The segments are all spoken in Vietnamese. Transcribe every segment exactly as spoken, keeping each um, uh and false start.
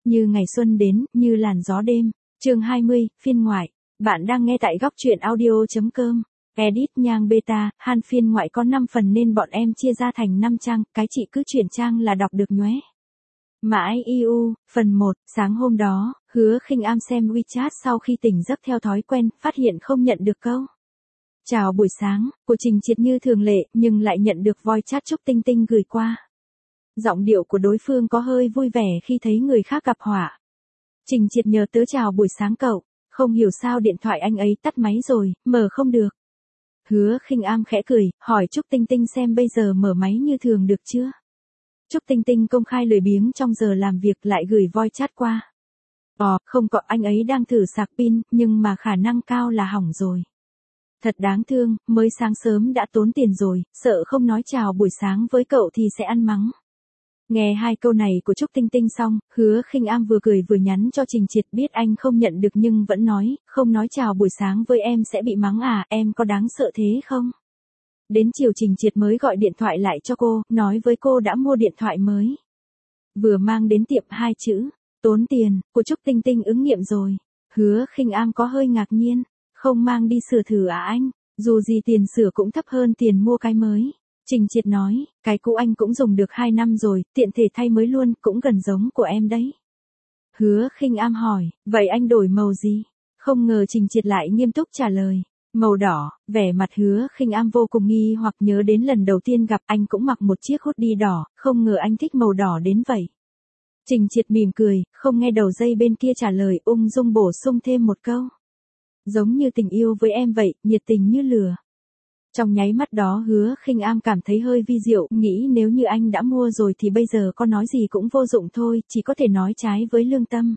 như ngày xuân đến, như làn gió đêm. Chương hai mươi, phiên ngoại. Bạn đang nghe tại góc truyện audio chấm com. Edit nhang beta, Han phiên ngoại có năm phần nên bọn em chia ra thành năm trang, cái chị cứ chuyển trang là đọc được nhóe. Mãi iu, phần một, sáng hôm đó, Hứa Khinh Am xem WeChat sau khi tỉnh giấc theo thói quen, phát hiện không nhận được câu chào buổi sáng của Trình Triệt như thường lệ, nhưng lại nhận được voice chat Trúc Tinh Tinh gửi qua. Giọng điệu của đối phương có hơi vui vẻ khi thấy người khác gặp họa. Trình Triệt nhớ tớ chào buổi sáng cậu, không hiểu sao điện thoại anh ấy tắt máy rồi, mở không được. Hứa Khinh Am khẽ cười, hỏi Trúc Tinh Tinh xem bây giờ mở máy như thường được chưa. Trúc Tinh Tinh công khai lười biếng trong giờ làm việc lại gửi voice chat qua. Ờ, không có, anh ấy đang thử sạc pin, nhưng mà khả năng cao là hỏng rồi. Thật đáng thương, mới sáng sớm đã tốn tiền rồi, sợ không nói chào buổi sáng với cậu thì sẽ ăn mắng. Nghe hai câu này của Trúc Tinh Tinh xong, Hứa Khinh Am vừa cười vừa nhắn cho Trình Triệt, biết anh không nhận được nhưng vẫn nói, không nói chào buổi sáng với em sẽ bị mắng à, em có đáng sợ thế không? Đến chiều Trình Triệt mới gọi điện thoại lại cho cô, nói với cô đã mua điện thoại mới. Vừa mang đến tiệm hai chữ, tốn tiền, của Trúc Tinh Tinh ứng nghiệm rồi. Hứa Khinh Am có hơi ngạc nhiên, không mang đi sửa thử à anh, dù gì tiền sửa cũng thấp hơn tiền mua cái mới. Trình Triệt nói, cái cũ anh cũng dùng được hai năm rồi, tiện thể thay mới luôn, cũng gần giống của em đấy. Hứa Khinh Am hỏi, vậy anh đổi màu gì? Không ngờ Trình Triệt lại nghiêm túc trả lời, màu đỏ. Vẻ mặt Hứa Khinh Am vô cùng nghi hoặc nhớ đến lần đầu tiên gặp anh cũng mặc một chiếc hoodie đỏ, không ngờ anh thích màu đỏ đến vậy. Trình Triệt mỉm cười, không nghe đầu dây bên kia trả lời, ung dung bổ sung thêm một câu. Giống như tình yêu với em vậy, nhiệt tình như lửa. Trong nháy mắt đó Hứa Khinh Am cảm thấy hơi vi diệu, nghĩ nếu như anh đã mua rồi thì bây giờ có nói gì cũng vô dụng thôi, chỉ có thể nói trái với lương tâm.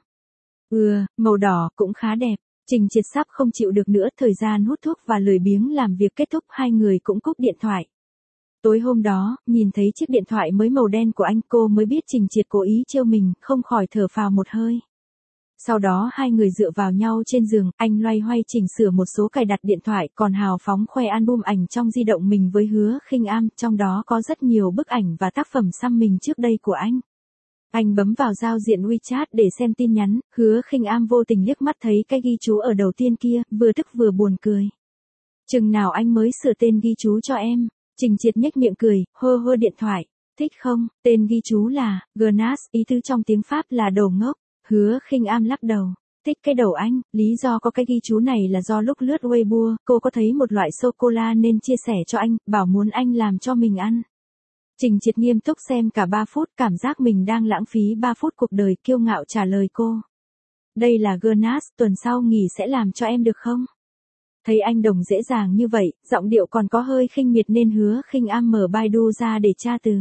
Ừ, màu đỏ cũng khá đẹp. Trình Triệt sắp không chịu được nữa, thời gian hút thuốc và lười biếng làm việc kết thúc, hai người cũng cúp điện thoại. Tối hôm đó, nhìn thấy chiếc điện thoại mới màu đen của anh, cô mới biết Trình Triệt cố ý trêu mình, không khỏi thở phào một hơi. Sau đó hai người dựa vào nhau trên giường, anh loay hoay chỉnh sửa một số cài đặt điện thoại, còn hào phóng khoe album ảnh trong di động mình với Hứa Khinh Am, trong đó có rất nhiều bức ảnh và tác phẩm xăm mình trước đây của anh. Anh bấm vào giao diện WeChat để xem tin nhắn, Hứa Khinh Am vô tình liếc mắt thấy cái ghi chú ở đầu tiên kia, vừa tức vừa buồn cười. Chừng nào anh mới sửa tên ghi chú cho em? Trình Triệt nhếch miệng cười, hơ hơ điện thoại, thích không? Tên ghi chú là Gnas, ý tứ trong tiếng Pháp là đồ ngốc. Hứa Khinh Am lắc đầu, thích cái đầu anh, lý do có cái ghi chú này là do lúc lướt Weibo, cô có thấy một loại sô-cô-la nên chia sẻ cho anh, bảo muốn anh làm cho mình ăn. Trình Triệt nghiêm túc xem cả ba phút, cảm giác mình đang lãng phí ba phút cuộc đời, kiêu ngạo trả lời cô. Đây là Gnas, tuần sau nghỉ sẽ làm cho em được không? Thấy anh đồng dễ dàng như vậy, giọng điệu còn có hơi khinh miệt nên Hứa Khinh Am mở Baidu ra để tra từ.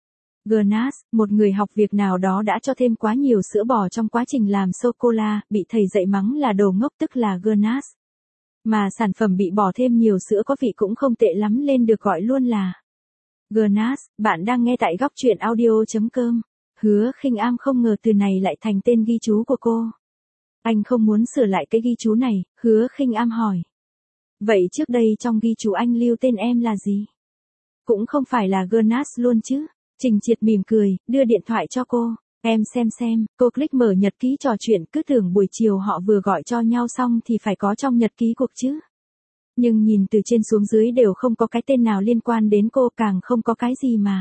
Gnas, một người học việc nào đó đã cho thêm quá nhiều sữa bò trong quá trình làm sô-cô-la, bị thầy dạy mắng là đồ ngốc tức là Gnas. Mà sản phẩm bị bỏ thêm nhiều sữa có vị cũng không tệ lắm nên được gọi luôn là Gnas. Bạn đang nghe tại góc truyện audio chấm com. Hứa Khinh Am không ngờ từ này lại thành tên ghi chú của cô. Anh không muốn sửa lại cái ghi chú này, Hứa Khinh Am hỏi. Vậy trước đây trong ghi chú anh lưu tên em là gì? Cũng không phải là Gnas luôn chứ? Trình Triệt mỉm cười, đưa điện thoại cho cô. Em xem xem, cô click mở nhật ký trò chuyện, cứ tưởng buổi chiều họ vừa gọi cho nhau xong thì phải có trong nhật ký cuộc chứ. Nhưng nhìn từ trên xuống dưới đều không có cái tên nào liên quan đến cô, càng không có cái gì mà.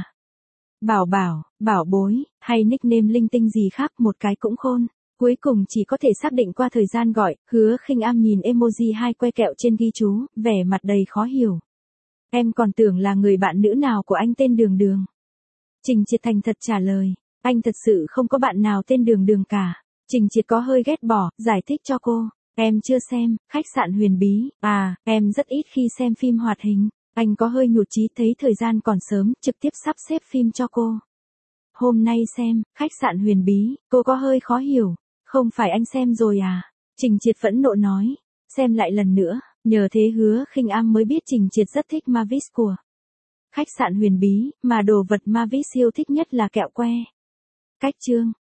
Bảo bảo, bảo bối, hay nickname linh tinh gì khác một cái cũng khôn. Cuối cùng chỉ có thể xác định qua thời gian gọi, Hứa Khinh Am nhìn emoji hai que kẹo trên ghi chú, vẻ mặt đầy khó hiểu. Em còn tưởng là người bạn nữ nào của anh tên Đường Đường. Trình Triệt thành thật trả lời, anh thật sự không có bạn nào tên Đường Đường cả. Trình Triệt có hơi ghét bỏ, giải thích cho cô, em chưa xem, Khách sạn Huyền Bí, à, em rất ít khi xem phim hoạt hình. Anh có hơi nhụt chí, thấy thời gian còn sớm, trực tiếp sắp xếp phim cho cô. Hôm nay xem, Khách sạn Huyền Bí, cô có hơi khó hiểu, không phải anh xem rồi à? Trình Triệt phẫn nộ nói, xem lại lần nữa, nhờ thế Hứa Khinh Am mới biết Trình Triệt rất thích Mavis của Khách sạn Huyền Bí, mà đồ vật Mavis yêu thích nhất là kẹo que. Cách chương